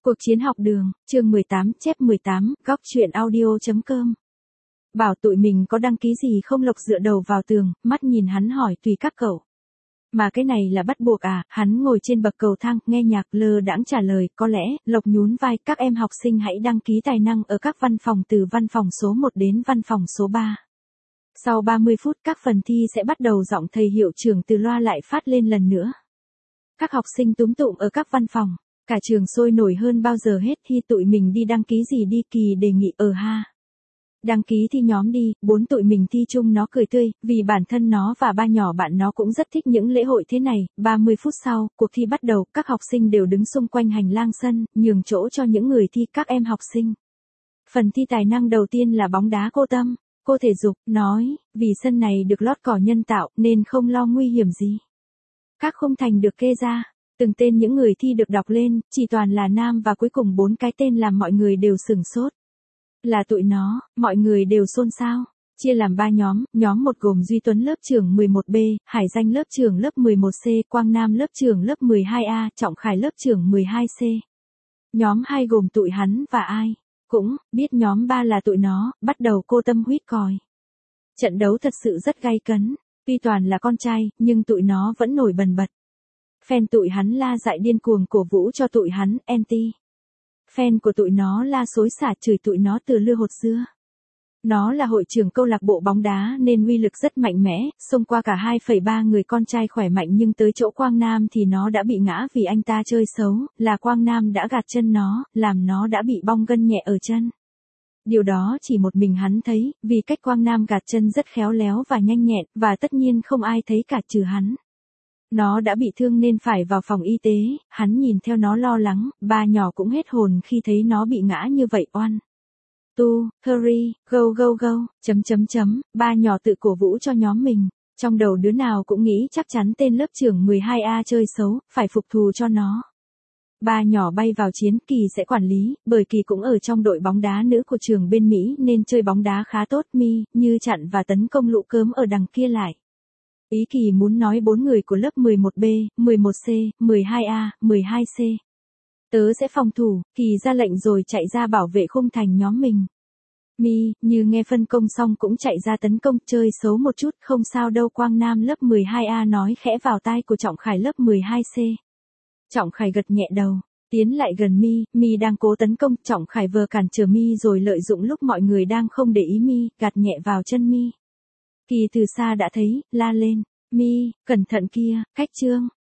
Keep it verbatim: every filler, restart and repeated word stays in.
Cuộc chiến học đường, chương mười tám, chép mười tám, góc truyện audio chấm com. Bảo tụi mình có đăng ký gì không? Lộc dựa đầu vào tường, mắt nhìn hắn hỏi tùy các cậu. Mà cái này là bắt buộc à? Hắn ngồi trên bậc cầu thang, nghe nhạc lơ đãng trả lời, có lẽ. Lộc nhún vai, các em học sinh hãy đăng ký tài năng ở các văn phòng từ văn phòng số một đến văn phòng số ba. Sau ba mươi phút các phần thi sẽ bắt đầu, giọng thầy hiệu trưởng từ loa lại phát lên lần nữa. Các học sinh túm tụm ở các văn phòng. Cả trường sôi nổi hơn bao giờ hết. Thi tụi mình đi đăng ký gì đi? Kỳ đề nghị. Ờ ha. Đăng ký thi nhóm đi. Bốn tụi mình thi chung. Nó cười tươi, vì bản thân nó và ba nhỏ bạn nó cũng rất thích những lễ hội thế này. ba mươi phút sau, cuộc thi bắt đầu. Các học sinh đều đứng xung quanh hành lang sân, nhường chỗ cho những người thi. Các em học sinh. Phần thi tài năng đầu tiên là bóng đá. Cô Tâm, cô thể dục, nói, vì sân này được lót cỏ nhân tạo, nên không lo nguy hiểm gì. Các khung thành được kê ra. Từng tên những người thi được đọc lên, chỉ toàn là nam và cuối cùng bốn cái tên làm mọi người đều sửng sốt. Là tụi nó, mọi người đều xôn xao. Chia làm ba nhóm, nhóm một gồm Duy Tuấn lớp trưởng mười một B, Hải Danh lớp trưởng lớp mười một C, Quang Nam lớp trưởng lớp mười hai A, Trọng Khải lớp trưởng mười hai C. Nhóm hai gồm tụi hắn và ai cũng biết nhóm ba là tụi nó. Bắt đầu cô Tâm huýt còi. Trận đấu thật sự rất gay cấn. Tuy toàn là con trai, nhưng tụi nó vẫn nổi bần bật. Fan tụi hắn la dại điên cuồng cổ vũ cho tụi hắn, anti. Fan của tụi nó la xối xả chửi tụi nó từ lưa hột dưa. Nó là hội trưởng câu lạc bộ bóng đá nên uy lực rất mạnh mẽ, xông qua cả hai phẩy ba người con trai khỏe mạnh, nhưng tới chỗ Quang Nam thì nó đã bị ngã vì anh ta chơi xấu, là Quang Nam đã gạt chân nó, làm nó đã bị bong gân nhẹ ở chân. Điều đó chỉ một mình hắn thấy, vì cách Quang Nam gạt chân rất khéo léo và nhanh nhẹn, và tất nhiên không ai thấy cả trừ hắn. Nó đã bị thương nên phải vào phòng y tế, hắn nhìn theo nó lo lắng, ba nhỏ cũng hết hồn khi thấy nó bị ngã như vậy. Oan. Tu, hurry, go go go, chấm chấm chấm, ba nhỏ tự cổ vũ cho nhóm mình. Trong đầu đứa nào cũng nghĩ chắc chắn tên lớp trưởng mười hai A chơi xấu, phải phục thù cho nó. Ba nhỏ bay vào chiến. Kỳ sẽ quản lý, bởi Kỳ cũng ở trong đội bóng đá nữ của trường bên Mỹ nên chơi bóng đá khá tốt. Mi, như chặn và tấn công lũ cớm ở đằng kia lại. Ý Kỳ muốn nói bốn người của lớp mười một B, mười một C, mười hai A, mười hai C. Tớ sẽ phòng thủ. Kỳ ra lệnh rồi chạy ra bảo vệ khung thành nhóm mình. Mi, như nghe phân công xong cũng chạy ra tấn công. Chơi xấu một chút, không sao đâu. Quang Nam lớp mười hai A nói khẽ vào tai của Trọng Khải lớp mười hai C. Trọng Khải gật nhẹ đầu, tiến lại gần Mi. Mi đang cố tấn công, Trọng Khải vờ cản trở Mi rồi lợi dụng lúc mọi người đang không để ý Mi, gạt nhẹ vào chân Mi. Kỳ từ xa đã thấy, la lên, Mi, cẩn thận kia, cách trương.